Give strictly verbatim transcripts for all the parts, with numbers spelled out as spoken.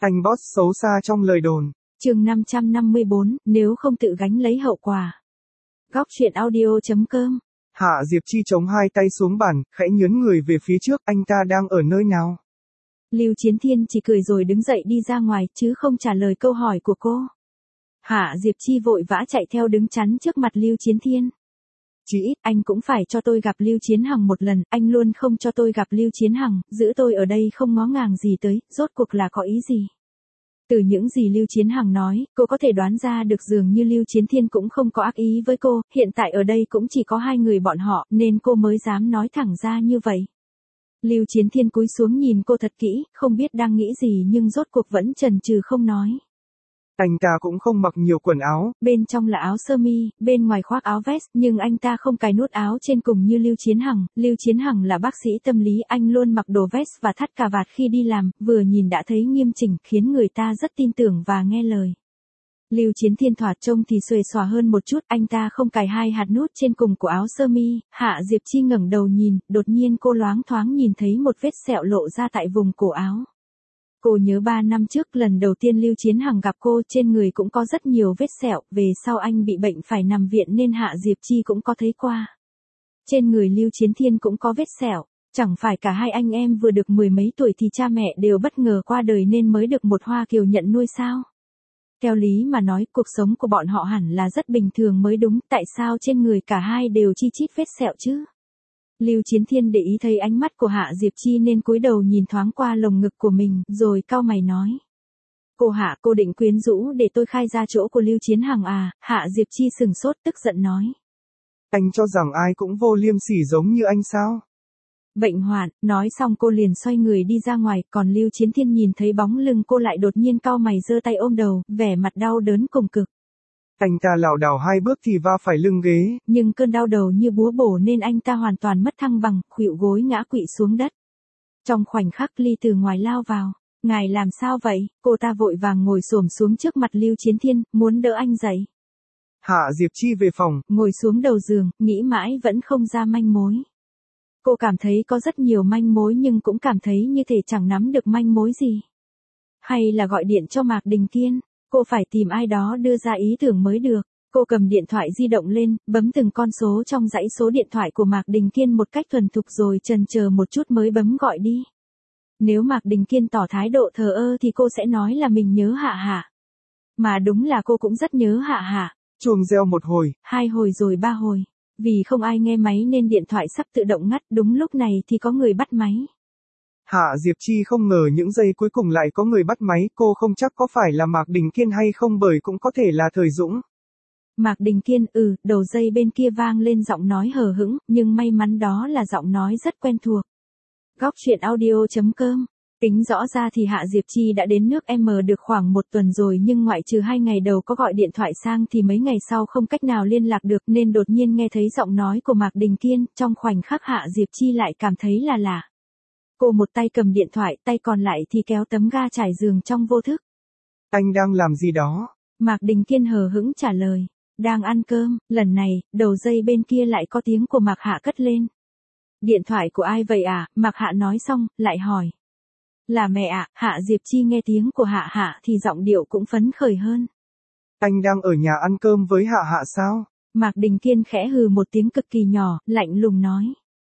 Anh boss xấu xa trong lời đồn. Chương năm trăm năm mươi bốn, nếu không tự gánh lấy hậu quả. Góc truyện audio chấm com. Hạ Diệp Chi chống hai tay xuống bàn, khẽ nhớn người về phía trước, anh ta đang ở nơi nào? Lưu Chiến Thiên chỉ cười rồi đứng dậy đi ra ngoài, chứ không trả lời câu hỏi của cô. Hạ Diệp Chi vội vã chạy theo đứng chắn trước mặt Lưu Chiến Thiên. Chỉ ít anh cũng phải cho tôi gặp Lưu Chiến Hằng một lần, anh luôn không cho tôi gặp Lưu Chiến Hằng, giữ tôi ở đây không ngó ngàng gì tới, rốt cuộc là có ý gì? Từ những gì Lưu Chiến Hằng nói, cô có thể đoán ra được dường như Lưu Chiến Thiên cũng không có ác ý với cô, hiện tại ở đây cũng chỉ có hai người bọn họ, nên cô mới dám nói thẳng ra như vậy. Lưu Chiến Thiên cúi xuống nhìn cô thật kỹ, không biết đang nghĩ gì nhưng rốt cuộc vẫn chần chừ không nói. Anh ta cũng không mặc nhiều quần áo. Bên trong là áo sơ mi, bên ngoài khoác áo vest, nhưng anh ta không cài nút áo trên cùng như Lưu Chiến Hằng. Lưu Chiến Hằng là bác sĩ tâm lý, anh luôn mặc đồ vest và thắt cà vạt khi đi làm, vừa nhìn đã thấy nghiêm chỉnh, khiến người ta rất tin tưởng và nghe lời. Lưu Chiến Thiên thoạt trông thì xuề xòa hơn một chút, anh ta không cài hai hạt nút trên cùng của áo sơ mi. Hạ Diệp Chi ngẩng đầu nhìn, đột nhiên cô loáng thoáng nhìn thấy một vết sẹo lộ ra tại vùng cổ áo. Cô nhớ ba năm trước lần đầu tiên Lưu Chiến Hằng gặp cô, trên người cũng có rất nhiều vết sẹo, về sau anh bị bệnh phải nằm viện nên Hạ Diệp Chi cũng có thấy qua. Trên người Lưu Chiến Thiên cũng có vết sẹo, chẳng phải cả hai anh em vừa được mười mấy tuổi thì cha mẹ đều bất ngờ qua đời nên mới được một Hoa Kiều nhận nuôi sao? Theo lý mà nói, cuộc sống của bọn họ hẳn là rất bình thường mới đúng, tại sao trên người cả hai đều chi chít vết sẹo chứ? Lưu Chiến Thiên để ý thấy ánh mắt của Hạ Diệp Chi nên cúi đầu nhìn thoáng qua lồng ngực của mình, rồi cau mày nói. Cô Hạ, cô định quyến rũ để tôi khai ra chỗ của Lưu Chiến Hằng à? Hạ Diệp Chi sừng sốt tức giận nói. Anh cho rằng ai cũng vô liêm sỉ giống như anh sao? Bệnh hoạn, nói xong cô liền xoay người đi ra ngoài, còn Lưu Chiến Thiên nhìn thấy bóng lưng cô lại đột nhiên cau mày giơ tay ôm đầu, vẻ mặt đau đớn cùng cực. Anh ta lảo đảo hai bước thì va phải lưng ghế. Nhưng cơn đau đầu như búa bổ nên anh ta hoàn toàn mất thăng bằng, khuỵu gối ngã quỵ xuống đất. Trong khoảnh khắc Ly từ ngoài lao vào. Ngài làm sao vậy? Cô ta vội vàng ngồi xổm xuống trước mặt Lưu Chiến Thiên, muốn đỡ anh dậy. Hạ Diệp Chi về phòng, ngồi xuống đầu giường, nghĩ mãi vẫn không ra manh mối. Cô cảm thấy có rất nhiều manh mối nhưng cũng cảm thấy như thể chẳng nắm được manh mối gì. Hay là gọi điện cho Mạc Đình Kiên, cô phải tìm ai đó đưa ra ý tưởng mới được. Cô cầm điện thoại di động lên, bấm từng con số trong dãy số điện thoại của Mạc Đình Kiên một cách thuần thục rồi chần chờ một chút mới bấm gọi đi. Nếu Mạc Đình Kiên tỏ thái độ thờ ơ thì cô sẽ nói là mình nhớ Hạ Hạ. Mà đúng là cô cũng rất nhớ Hạ Hạ. Chuông reo một hồi, hai hồi rồi ba hồi. Vì không ai nghe máy nên điện thoại sắp tự động ngắt, đúng lúc này thì có người bắt máy. Hạ Diệp Chi không ngờ những giây cuối cùng lại có người bắt máy, cô không chắc có phải là Mạc Đình Kiên hay không bởi cũng có thể là Thời Dũng. Mạc Đình Kiên, ừ, đầu dây bên kia vang lên giọng nói hờ hững, nhưng may mắn đó là giọng nói rất quen thuộc. Góc truyện audio chấm com. Tính rõ ra thì Hạ Diệp Chi đã đến nước M được khoảng một tuần rồi nhưng ngoại trừ hai ngày đầu có gọi điện thoại sang thì mấy ngày sau không cách nào liên lạc được nên đột nhiên nghe thấy giọng nói của Mạc Đình Kiên, trong khoảnh khắc Hạ Diệp Chi lại cảm thấy là lạ. Cô một tay cầm điện thoại, tay còn lại thì kéo tấm ga trải giường trong vô thức. Anh đang làm gì đó? Mạc Đình Kiên hờ hững trả lời. Đang ăn cơm. Lần này, đầu dây bên kia lại có tiếng của Mạc Hạ cất lên. Điện thoại của ai vậy à? Mạc Hạ nói xong, lại hỏi. Là mẹ ạ. Hạ Diệp Chi nghe tiếng của Hạ Hạ thì giọng điệu cũng phấn khởi hơn. Anh đang ở nhà ăn cơm với Hạ Hạ sao? Mạc Đình Kiên khẽ hừ một tiếng cực kỳ nhỏ, lạnh lùng nói.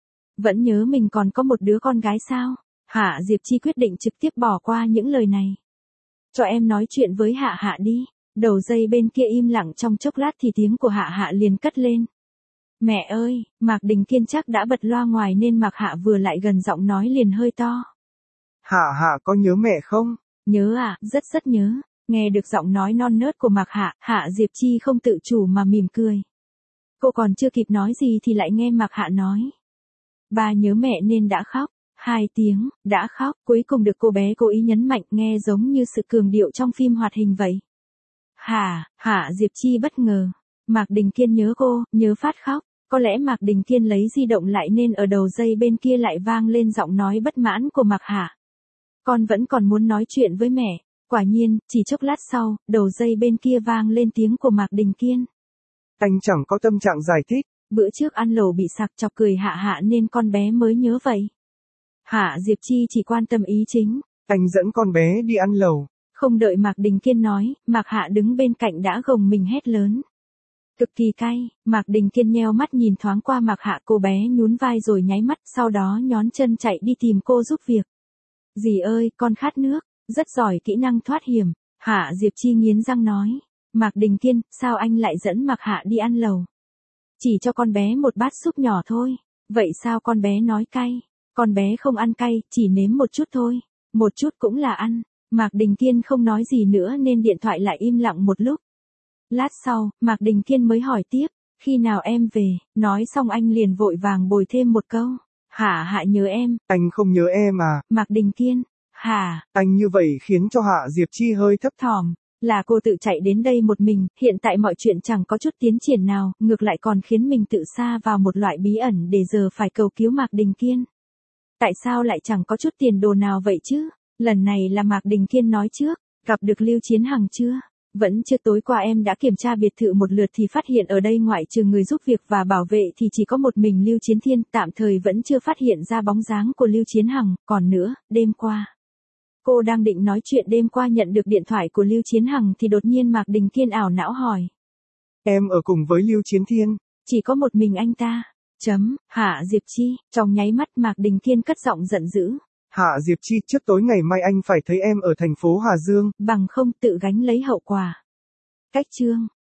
Vẫn nhớ mình còn có một đứa con gái sao? Hạ Diệp Chi quyết định trực tiếp bỏ qua những lời này. Cho em nói chuyện với Hạ Hạ đi. Đầu dây bên kia im lặng trong chốc lát thì tiếng của Hạ Hạ liền cất lên. Mẹ ơi, Mạc Đình Kiên chắc đã bật loa ngoài nên Mạc Hạ vừa lại gần giọng nói liền hơi to. Hạ Hạ có nhớ mẹ không? Nhớ à, rất rất nhớ. Nghe được giọng nói non nớt của Mạc Hạ, Hạ Diệp Chi không tự chủ mà mỉm cười. Cô còn chưa kịp nói gì thì lại nghe Mạc Hạ nói. Ba nhớ mẹ nên đã khóc. Hai tiếng, đã khóc, cuối cùng được cô bé cố ý nhấn mạnh nghe giống như sự cường điệu trong phim hoạt hình vậy. Hả, Hạ Diệp Chi bất ngờ. Mạc Đình Kiên nhớ cô, nhớ phát khóc. Có lẽ Mạc Đình Kiên lấy di động lại nên ở đầu dây bên kia lại vang lên giọng nói bất mãn của Mạc Hạ. Con vẫn còn muốn nói chuyện với mẹ. Quả nhiên, chỉ chốc lát sau, đầu dây bên kia vang lên tiếng của Mạc Đình Kiên. Anh chẳng có tâm trạng giải thích. Bữa trước ăn lẩu bị sặc chọc cười Hạ Hạ nên con bé mới nhớ vậy. Hạ Diệp Chi chỉ quan tâm ý chính. Anh dẫn con bé đi ăn lẩu. Không đợi Mạc Đình Kiên nói, Mạc Hạ đứng bên cạnh đã gồng mình hét lớn. Cực kỳ cay, Mạc Đình Kiên nheo mắt nhìn thoáng qua Mạc Hạ, cô bé nhún vai rồi nháy mắt, sau đó nhón chân chạy đi tìm cô giúp việc. Dì ơi, con khát nước, rất giỏi kỹ năng thoát hiểm. Hạ Diệp Chi nghiến răng nói. Mạc Đình Kiên, sao anh lại dẫn Mạc Hạ đi ăn lẩu? Chỉ cho con bé một bát súp nhỏ thôi. Vậy sao con bé nói cay? Con bé không ăn cay, chỉ nếm một chút thôi. Một chút cũng là ăn. Mạc Đình Kiên không nói gì nữa nên điện thoại lại im lặng một lúc. Lát sau, Mạc Đình Kiên mới hỏi tiếp, khi nào em về? Nói xong anh liền vội vàng bồi thêm một câu. Hạ Hạ nhớ em. Anh không nhớ em à? Mạc Đình Kiên. Hả? Anh như vậy khiến cho Hạ Diệp Chi hơi thấp thỏm. Là cô tự chạy đến đây một mình, hiện tại mọi chuyện chẳng có chút tiến triển nào, ngược lại còn khiến mình tự sa vào một loại bí ẩn để giờ phải cầu cứu Mạc Đình Kiên. Tại sao lại chẳng có chút tiền đồ nào vậy chứ? Lần này là Mạc Đình Kiên nói trước, gặp được Lưu Chiến Hằng chưa? Vẫn chưa, tối qua em đã kiểm tra biệt thự một lượt thì phát hiện ở đây ngoại trừ người giúp việc và bảo vệ thì chỉ có một mình Lưu Chiến Thiên, tạm thời vẫn chưa phát hiện ra bóng dáng của Lưu Chiến Hằng, còn nữa, đêm qua. Cô đang định nói chuyện đêm qua nhận được điện thoại của Lưu Chiến Hằng thì đột nhiên Mạc Đình Kiên ảo não hỏi. Em ở cùng với Lưu Chiến Thiên. Chỉ có một mình anh ta. Chấm, Hạ Diệp Chi, trong nháy mắt Mạc Đình Kiên cất giọng giận dữ. Hạ Diệp Chi, trước tối ngày mai anh phải thấy em ở thành phố Hà Dương. Bằng không tự gánh lấy hậu quả. Cách chương.